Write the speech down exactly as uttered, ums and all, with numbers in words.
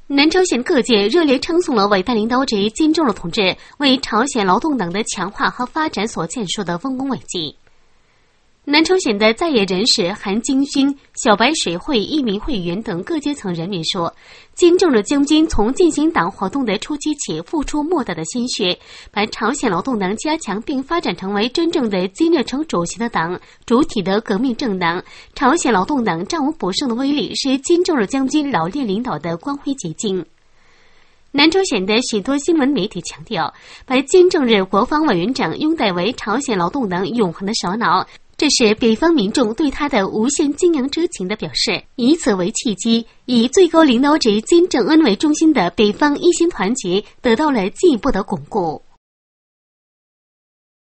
南朝鲜各界热烈称颂了伟大领导者金正日同志为朝鲜劳动党的强化和发展所建树的丰功伟绩。南朝鲜的在野人士韩京勋、小白水会、一民会员等各阶层人民说，金正日将军从进行党活动的初期起付出莫大的心血，把朝鲜劳动党加强并发展成为真正的金日成主席的党、主体的革命政党。朝鲜劳动党战无不胜的威力是金正日将军老练领导的光辉结晶。南朝鲜的许多新闻媒体强调，把金正日国防委员长拥戴为朝鲜劳动党永恒的首脑，这是北方民众对他的无限敬仰之情的表示。以此为契机，以最高领导者金正恩为中心的北方一心团结得到了进一步的巩固。